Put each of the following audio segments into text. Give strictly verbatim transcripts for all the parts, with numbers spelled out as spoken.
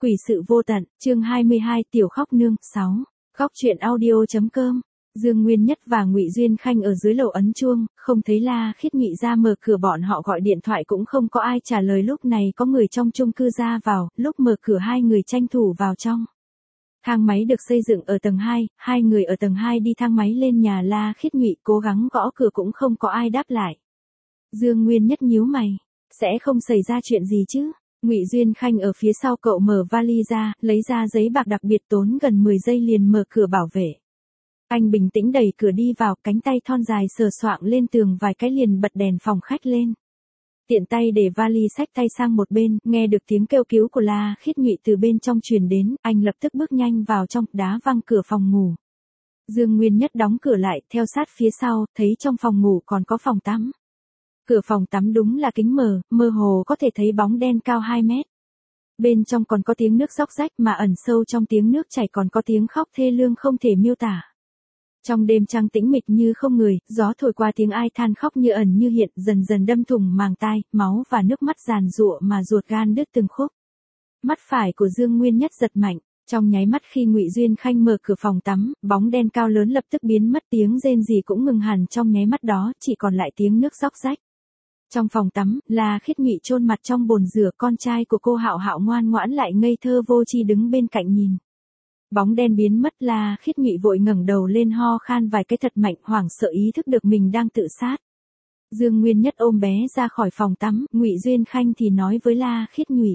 Quỷ sự vô tận, chương hai mươi hai, Tiểu Khóc Nương, sáu. Khóc chuyện audio.com. Dương Nguyên Nhất và Ngụy Duyên Khanh ở dưới lầu ấn chuông, không thấy La Khiết Nghị ra mở cửa, bọn họ gọi điện thoại cũng không có ai trả lời. Lúc này có người trong chung cư ra vào, lúc mở cửa hai người tranh thủ vào trong. Thang máy được xây dựng ở tầng hai, hai người ở tầng hai đi thang máy lên nhà La Khiết Nghị, cố gắng gõ cửa cũng không có ai đáp lại. Dương Nguyên Nhất nhíu mày, sẽ không xảy ra chuyện gì chứ? Ngụy Duyên Khanh ở phía sau cậu mở vali ra, lấy ra giấy bạc đặc biệt, tốn gần mười giây liền mở cửa bảo vệ. Anh bình tĩnh đẩy cửa đi vào, cánh tay thon dài sờ soạng lên tường vài cái liền bật đèn phòng khách lên. Tiện tay để vali xách tay sang một bên, nghe được tiếng kêu cứu của La Khiết Nghị từ bên trong truyền đến, anh lập tức bước nhanh vào trong, đá văng cửa phòng ngủ. Dương Nguyên Nhất đóng cửa lại, theo sát phía sau, thấy trong phòng ngủ còn có phòng tắm. Cửa phòng tắm đúng là kính mờ, mơ hồ có thể thấy bóng đen cao hai mét. Bên trong còn có tiếng nước róc rách, mà ẩn sâu trong tiếng nước chảy còn có tiếng khóc thê lương không thể miêu tả. Trong đêm trăng tĩnh mịch như không người, gió thổi qua tiếng ai than khóc như ẩn như hiện, dần dần đâm thủng màng tai, máu và nước mắt giàn giụa mà ruột gan đứt từng khúc. Mắt phải của Dương Nguyên Nhất giật mạnh, trong nháy mắt khi Ngụy Duyên Khanh mở cửa phòng tắm, bóng đen cao lớn lập tức biến mất, tiếng rên rỉ cũng ngừng hẳn trong nháy mắt đó, chỉ còn lại tiếng nước róc rách. Trong phòng tắm, La Khiết Nghị chôn mặt trong bồn rửa, con trai của cô Hạo Hạo ngoan ngoãn lại ngây thơ vô tri đứng bên cạnh nhìn. Bóng đen biến mất, La Khiết Nghị vội ngẩng đầu lên ho khan vài cái thật mạnh, hoảng sợ ý thức được mình đang tự sát. Dương Nguyên Nhất ôm bé ra khỏi phòng tắm, Ngụy Duyên Khanh thì nói với La Khiết Nghị.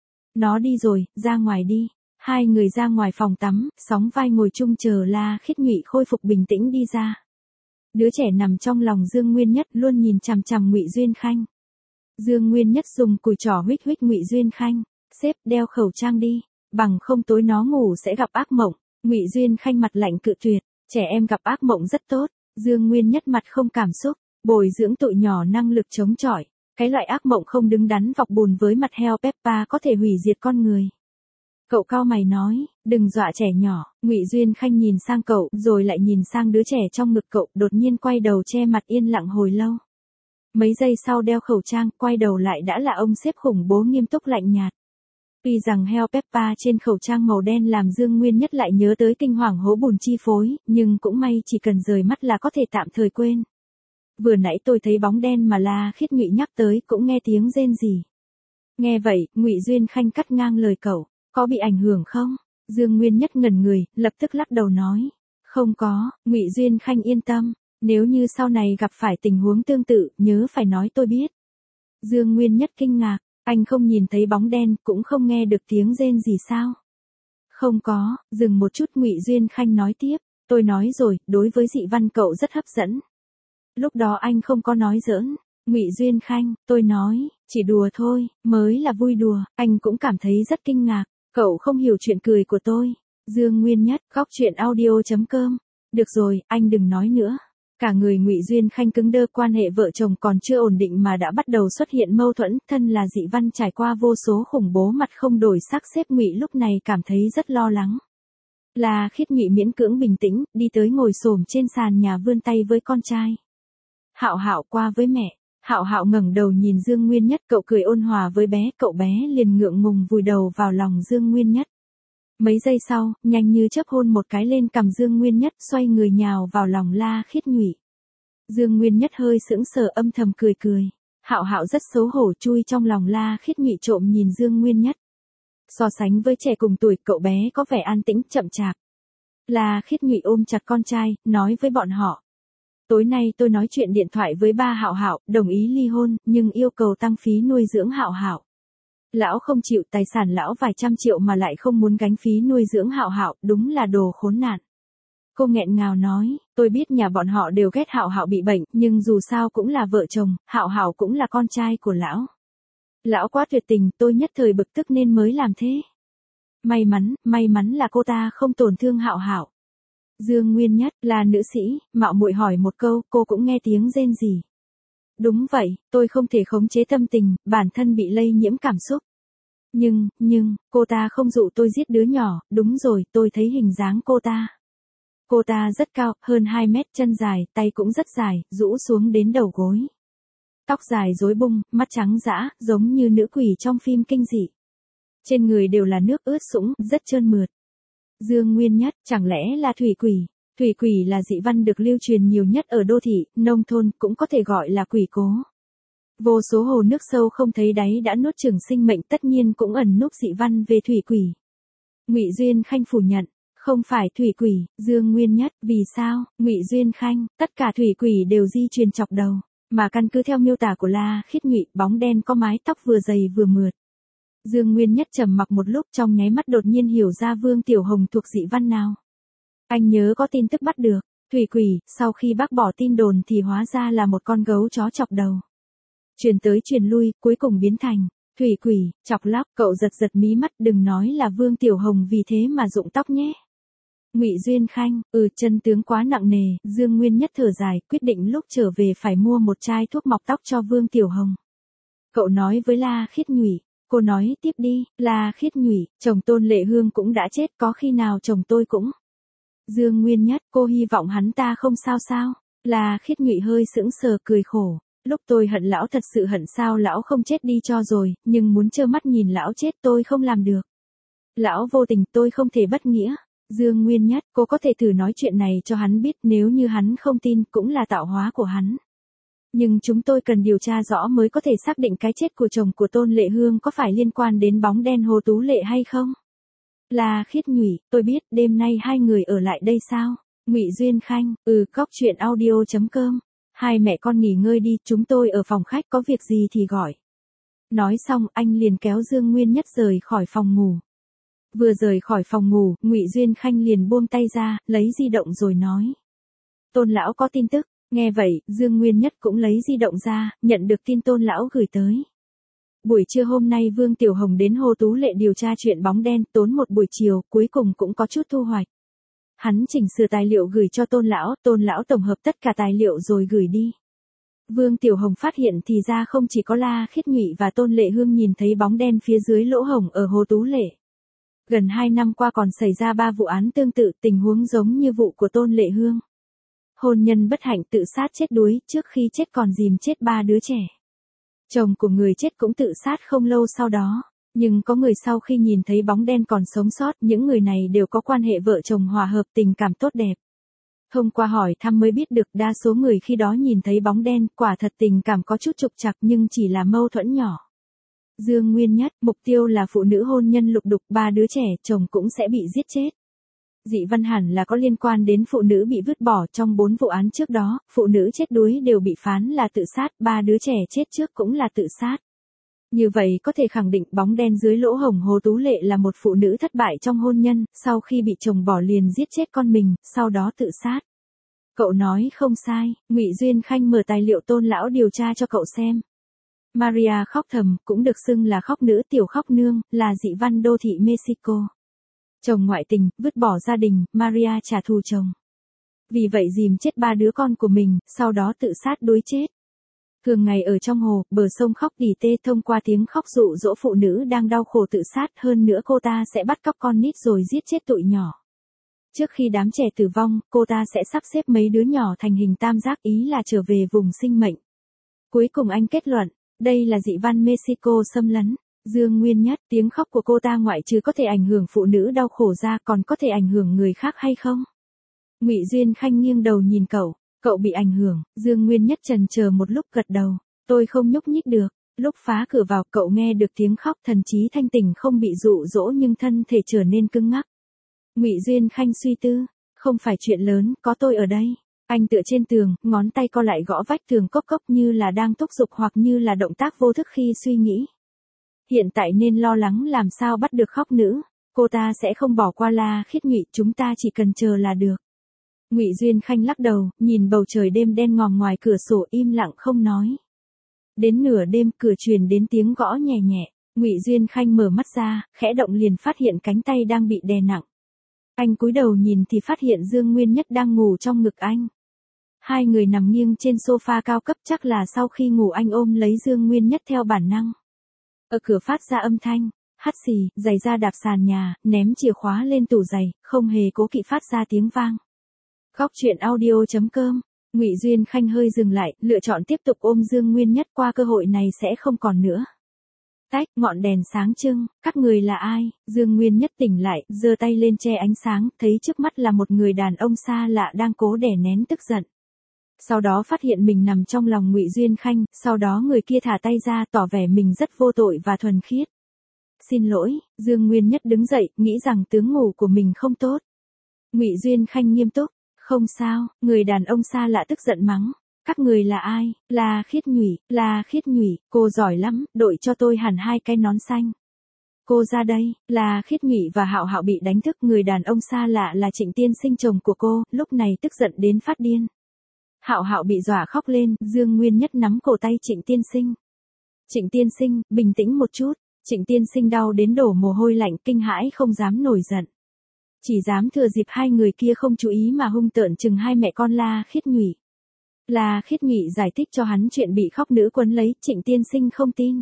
Nó đi rồi, ra ngoài đi. Hai người ra ngoài phòng tắm, sóng vai ngồi chung chờ La Khiết Nghị khôi phục bình tĩnh đi ra. Đứa trẻ nằm trong lòng Dương Nguyên Nhất luôn nhìn chằm chằm Ngụy Duyên Khanh. Dương Nguyên Nhất dùng cùi trỏ huých huých Ngụy Duyên Khanh, "Sếp, đeo khẩu trang đi, bằng không tối nó ngủ sẽ gặp ác mộng." Ngụy Duyên Khanh mặt lạnh cự tuyệt, "Trẻ em gặp ác mộng rất tốt." Dương Nguyên Nhất mặt không cảm xúc, "Bồi dưỡng tụi nhỏ năng lực chống chọi, cái loại ác mộng không đứng đắn vọc bùn với mặt heo Peppa có thể hủy diệt con người." Cậu cau mày nói, "Đừng dọa trẻ nhỏ." Ngụy Duyên Khanh nhìn sang cậu, rồi lại nhìn sang đứa trẻ trong ngực cậu, đột nhiên quay đầu che mặt yên lặng hồi lâu. Mấy giây sau đeo khẩu trang, quay đầu lại đã là ông sếp khủng bố nghiêm túc lạnh nhạt. Tuy rằng heo Peppa trên khẩu trang màu đen làm Dương Nguyên Nhất lại nhớ tới kinh hoàng hố bùn chi phối, nhưng cũng may chỉ cần rời mắt là có thể tạm thời quên. Vừa nãy tôi thấy bóng đen mà La Khiết Nghị nhắc tới, cũng nghe tiếng rên rỉ. Nghe vậy, Ngụy Duyên Khanh cắt ngang lời cậu. "Có bị ảnh hưởng không?" Dương Nguyên Nhất ngẩn người, lập tức lắc đầu nói. "Không có." Ngụy Duyên Khanh yên tâm, "Nếu như sau này gặp phải tình huống tương tự, nhớ phải nói tôi biết." Dương Nguyên Nhất kinh ngạc, "Anh không nhìn thấy bóng đen, cũng không nghe được tiếng rên gì sao?" "Không có." Dừng một chút Ngụy Duyên Khanh nói tiếp, "Tôi nói rồi, đối với dị văn cậu rất hấp dẫn. Lúc đó anh không có nói giỡn." Ngụy Duyên Khanh, "Tôi nói, chỉ đùa thôi, mới là vui đùa." Anh cũng cảm thấy rất kinh ngạc. "Cậu không hiểu chuyện cười của tôi." Dương Nguyên Nhất, khóc chuyện audio.com. "Được rồi, anh đừng nói nữa." Cả người Ngụy Duyên Khanh cứng đơ, quan hệ vợ chồng còn chưa ổn định mà đã bắt đầu xuất hiện mâu thuẫn, thân là dị văn trải qua vô số khủng bố, mặt không đổi sắc sếp Ngụy lúc này cảm thấy rất lo lắng. La Khiết Nghị miễn cưỡng bình tĩnh, đi tới ngồi xổm trên sàn nhà vươn tay với con trai. "Hạo Hạo, qua với mẹ." Hạo Hạo ngẩng đầu nhìn Dương Nguyên Nhất, cậu cười ôn hòa với bé, cậu bé liền ngượng ngùng vùi đầu vào lòng Dương Nguyên Nhất. Mấy giây sau, nhanh như chớp hôn một cái lên cằm Dương Nguyên Nhất, xoay người nhào vào lòng La Khiết Nghị. Dương Nguyên Nhất hơi sững sờ, âm thầm cười cười. Hạo Hạo rất xấu hổ chui trong lòng La Khiết Nghị trộm nhìn Dương Nguyên Nhất. So sánh với trẻ cùng tuổi, cậu bé có vẻ an tĩnh chậm chạp. La Khiết Nghị ôm chặt con trai, nói với bọn họ. "Tối nay tôi nói chuyện điện thoại với ba Hạo Hạo, đồng ý ly hôn, nhưng yêu cầu tăng phí nuôi dưỡng Hạo Hạo. Lão không chịu, tài sản lão vài trăm triệu mà lại không muốn gánh phí nuôi dưỡng Hạo Hạo, đúng là đồ khốn nạn." Cô nghẹn ngào nói, "Tôi biết nhà bọn họ đều ghét Hạo Hạo bị bệnh, nhưng dù sao cũng là vợ chồng, Hạo Hạo cũng là con trai của lão. Lão quá tuyệt tình, tôi nhất thời bực tức nên mới làm thế. May mắn, may mắn là cô ta không tổn thương Hạo Hạo." Dương Nguyên Nhất, là nữ sĩ, mạo muội hỏi một câu, cô cũng nghe tiếng rên rỉ. "Đúng vậy, tôi không thể khống chế tâm tình, bản thân bị lây nhiễm cảm xúc. Nhưng, nhưng, cô ta không dụ tôi giết đứa nhỏ, đúng rồi, tôi thấy hình dáng cô ta. Cô ta rất cao, hơn hai mét, chân dài, tay cũng rất dài, rũ xuống đến đầu gối. Tóc dài rối bung, mắt trắng dã, giống như nữ quỷ trong phim kinh dị. trên người đều là nước ướt sũng, rất trơn mượt. Dương Nguyên Nhất, chẳng lẽ là thủy quỷ? Thủy quỷ là dị văn được lưu truyền nhiều nhất ở đô thị, nông thôn, cũng có thể gọi là quỷ cố. Vô số hồ nước sâu không thấy đáy đã nuốt chửng sinh mệnh, tất nhiên cũng ẩn núp dị văn về thủy quỷ. Ngụy Duyên Khanh phủ nhận, không phải thủy quỷ. Dương Nguyên Nhất, vì sao? Ngụy Duyên Khanh, tất cả thủy quỷ đều di truyền chọc đầu, mà căn cứ theo miêu tả của La Khiết Nhụy, bóng đen có mái tóc vừa dày vừa mượt. Dương Nguyên Nhất trầm mặc một lúc, trong nháy mắt đột nhiên hiểu ra Vương Tiểu Hồng thuộc dị văn nào. Anh nhớ có tin tức bắt được, thủy quỷ, sau khi bác bỏ tin đồn thì hóa ra là một con gấu chó chọc đầu. Truyền tới truyền lui, cuối cùng biến thành thủy quỷ. Chọc lóc, cậu giật giật mí mắt, đừng nói là Vương Tiểu Hồng vì thế mà rụng tóc nhé. Ngụy Duyên Khanh, ừ, chân tướng quá nặng nề. Dương Nguyên Nhất thở dài, quyết định lúc trở về phải mua một chai thuốc mọc tóc cho Vương Tiểu Hồng. Cậu nói với La Khiết Nhụy. Cô nói tiếp đi. La Khiết Nhụy, chồng Tôn Lệ Hương cũng đã chết, có khi nào chồng tôi cũng. Dương Nguyên Nhất, cô hy vọng hắn ta không sao sao. La Khiết Nhụy hơi sững sờ cười khổ. Lúc tôi hận lão thật sự hận sao lão không chết đi cho rồi, nhưng muốn trơ mắt nhìn lão chết tôi không làm được. Lão vô tình tôi không thể bất nghĩa. Dương Nguyên Nhất, cô có thể thử nói chuyện này cho hắn biết, nếu như hắn không tin cũng là tạo hóa của hắn. Nhưng chúng tôi cần điều tra rõ mới có thể xác định cái chết của chồng của Tôn Lệ Hương có phải liên quan đến bóng đen Hồ Tú Lệ hay không. La Khiết Nhụy, tôi biết, đêm nay hai người ở lại đây sao? Ngụy Duyên Khanh, ừ, cóc truyện audio chấm com. Hai mẹ con nghỉ ngơi đi, chúng tôi ở phòng khách, có việc gì thì gọi. Nói xong, anh liền kéo Dương Nguyên Nhất rời khỏi phòng ngủ. Vừa rời khỏi phòng ngủ, Ngụy Duyên Khanh liền buông tay ra, lấy di động rồi nói. Tôn lão có tin tức. Nghe vậy, Dương Nguyên Nhất cũng lấy di động ra, nhận được tin Tôn lão gửi tới. Buổi trưa hôm nay Vương Tiểu Hồng đến Hồ Tú Lệ điều tra chuyện bóng đen, tốn một buổi chiều, cuối cùng cũng có chút thu hoạch. Hắn chỉnh sửa tài liệu gửi cho Tôn lão, Tôn lão tổng hợp tất cả tài liệu rồi gửi đi. Vương Tiểu Hồng phát hiện thì ra không chỉ có La Khiết Nhụy và Tôn Lệ Hương nhìn thấy bóng đen phía dưới lỗ hổng ở Hồ Tú Lệ. Gần hai năm qua còn xảy ra ba vụ án tương tự, tình huống giống như vụ của Tôn Lệ Hương. Hôn nhân bất hạnh tự sát chết đuối, trước khi chết còn dìm chết ba đứa trẻ. Chồng của người chết cũng tự sát không lâu sau đó. Nhưng có người sau khi nhìn thấy bóng đen còn sống sót, những người này đều có quan hệ vợ chồng hòa hợp, tình cảm tốt đẹp. Thông qua hỏi thăm mới biết được đa số người khi đó nhìn thấy bóng đen, quả thật tình cảm có chút trục trặc nhưng chỉ là mâu thuẫn nhỏ. Dương Nguyên Nhất, mục tiêu là phụ nữ hôn nhân lục đục, ba đứa trẻ, chồng cũng sẽ bị giết chết. Dị văn hẳn là có liên quan đến phụ nữ bị vứt bỏ, trong bốn vụ án trước đó, phụ nữ chết đuối đều bị phán là tự sát, ba đứa trẻ chết trước cũng là tự sát. Như vậy có thể khẳng định bóng đen dưới lỗ hổng Hồ Tú Lệ là một phụ nữ thất bại trong hôn nhân, sau khi bị chồng bỏ liền giết chết con mình, sau đó tự sát. Cậu nói không sai. Ngụy Duyên Khanh mở tài liệu Tôn lão điều tra cho cậu xem. Maria khóc thầm, cũng được xưng là khóc nữ, tiểu khóc nương, là dị văn đô thị Mexico. Chồng ngoại tình, vứt bỏ gia đình, Maria trả thù chồng. Vì vậy dìm chết ba đứa con của mình, sau đó tự sát đuối chết. Thường ngày ở trong hồ, bờ sông khóc tỉ tê, thông qua tiếng khóc dụ dỗ phụ nữ đang đau khổ tự sát, hơn nữa cô ta sẽ bắt cóc con nít rồi giết chết tụi nhỏ. Trước khi đám trẻ tử vong, cô ta sẽ sắp xếp mấy đứa nhỏ thành hình tam giác, ý là trở về vùng sinh mệnh. Cuối cùng anh kết luận, đây là dị văn Mexico xâm lấn. Dương Nguyên Nhất, tiếng khóc của cô ta ngoại trừ có thể ảnh hưởng phụ nữ đau khổ ra còn có thể ảnh hưởng người khác hay không? Ngụy Duyên Khanh nghiêng đầu nhìn cậu, cậu bị ảnh hưởng. Dương Nguyên Nhất chần chờ một lúc gật đầu, tôi không nhúc nhích được. Lúc phá cửa vào cậu nghe được tiếng khóc, thần trí thanh tỉnh không bị dụ dỗ nhưng thân thể trở nên cứng ngắc. Ngụy Duyên Khanh suy tư, không phải chuyện lớn, có tôi ở đây. Anh tựa trên tường, ngón tay co lại gõ vách tường cốc cốc như là đang thúc giục hoặc như là động tác vô thức khi suy nghĩ. Hiện tại nên lo lắng làm sao bắt được khóc nữ, cô ta sẽ không bỏ qua La Khiết Nhụy, chúng ta chỉ cần chờ là được. Ngụy Duyên Khanh lắc đầu, nhìn bầu trời đêm đen ngòm ngoài cửa sổ im lặng không nói. Đến nửa đêm cửa truyền đến tiếng gõ nhẹ nhẹ, Ngụy Duyên Khanh mở mắt ra, khẽ động liền phát hiện cánh tay đang bị đè nặng. Anh cúi đầu nhìn thì phát hiện Dương Nguyên Nhất đang ngủ trong ngực anh. Hai người nằm nghiêng trên sofa cao cấp, chắc là sau khi ngủ anh ôm lấy Dương Nguyên Nhất theo bản năng. Ở cửa phát ra âm thanh, hắt xì, giày da đạp sàn nhà, ném chìa khóa lên tủ giày, không hề cố kỵ phát ra tiếng vang. Góc truyện audio chấm com. Ngụy Duyên Khanh hơi dừng lại, lựa chọn tiếp tục ôm Dương Nguyên Nhất, qua cơ hội này sẽ không còn nữa. Tách, ngọn đèn sáng trưng, các người là ai? Dương Nguyên Nhất tỉnh lại, giơ tay lên che ánh sáng, thấy trước mắt là một người đàn ông xa lạ đang cố đè nén tức giận. Sau đó phát hiện mình nằm trong lòng Ngụy Duyên Khanh, sau đó người kia thả tay ra tỏ vẻ mình rất vô tội và thuần khiết. Xin lỗi, Dương Nguyên Nhất đứng dậy, nghĩ rằng tướng ngủ của mình không tốt. Ngụy Duyên Khanh nghiêm túc, không sao, người đàn ông xa lạ tức giận mắng. Các người là ai? Là Khiết Nhụy, là Khiết Nhụy, cô giỏi lắm, đội cho tôi hẳn hai cái nón xanh. Cô ra đây, là Khiết Nhụy và Hạo Hạo bị đánh thức, người đàn ông xa lạ là Trịnh Tiên Sinh chồng của cô, lúc này tức giận đến phát điên. Hạo Hạo bị dọa khóc lên, Dương Nguyên Nhất nắm cổ tay Trịnh Tiên Sinh. Trịnh Tiên Sinh, bình tĩnh một chút. Trịnh Tiên Sinh đau đến đổ mồ hôi lạnh, kinh hãi không dám nổi giận. Chỉ dám thừa dịp hai người kia không chú ý mà hung tợn chừng hai mẹ con La Khiết Nhụy. La Khiết Nhụy giải thích cho hắn chuyện bị khóc nữ quấn lấy, Trịnh Tiên Sinh không tin.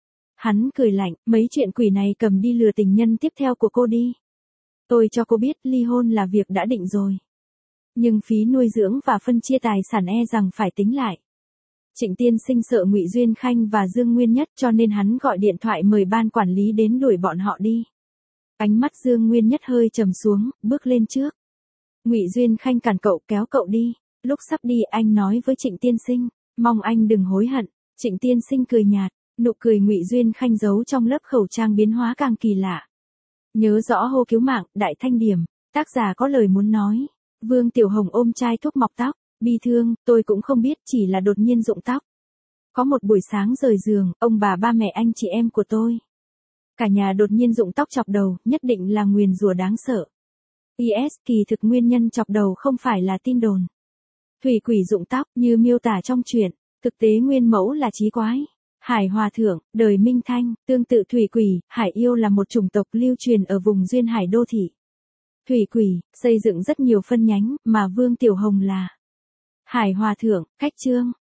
Hắn cười lạnh, mấy chuyện quỷ này cầm đi lừa tình nhân tiếp theo của cô đi. Tôi cho cô biết ly hôn là việc đã định rồi. Nhưng phí nuôi dưỡng và phân chia tài sản e rằng phải tính lại. Trịnh Tiên Sinh sợ Ngụy Duyên Khanh và Dương Nguyên Nhất cho nên hắn gọi điện thoại mời ban quản lý đến đuổi bọn họ đi. Ánh mắt Dương Nguyên Nhất hơi trầm xuống, bước lên trước. Ngụy Duyên Khanh cản cậu, kéo cậu đi. Lúc sắp đi anh nói với Trịnh Tiên Sinh, mong anh đừng hối hận. Trịnh Tiên Sinh cười nhạt, nụ cười Ngụy Duyên Khanh giấu trong lớp khẩu trang biến hóa càng kỳ lạ. Nhớ rõ hô cứu mạng, Đại Thanh Điểm, tác giả có lời muốn nói. Vương Tiểu Hồng ôm chai thuốc mọc tóc, bi thương, tôi cũng không biết, chỉ là đột nhiên rụng tóc. Có một buổi sáng rời giường, ông bà ba mẹ anh chị em của tôi. Cả nhà đột nhiên rụng tóc chọc đầu, nhất định là nguyền rủa đáng sợ. pê ét kỳ thực nguyên nhân chọc đầu không phải là tin đồn. Thủy quỷ rụng tóc như miêu tả trong truyện, thực tế nguyên mẫu là Chí Quái. Hải Hòa Thượng, đời Minh Thanh, tương tự thủy quỷ, hải yêu là một chủng tộc lưu truyền ở vùng duyên hải đô thị. Thủy quỷ, xây dựng rất nhiều phân nhánh, mà Vương Tiểu Hồng là Hải Hòa Thượng, cách chương.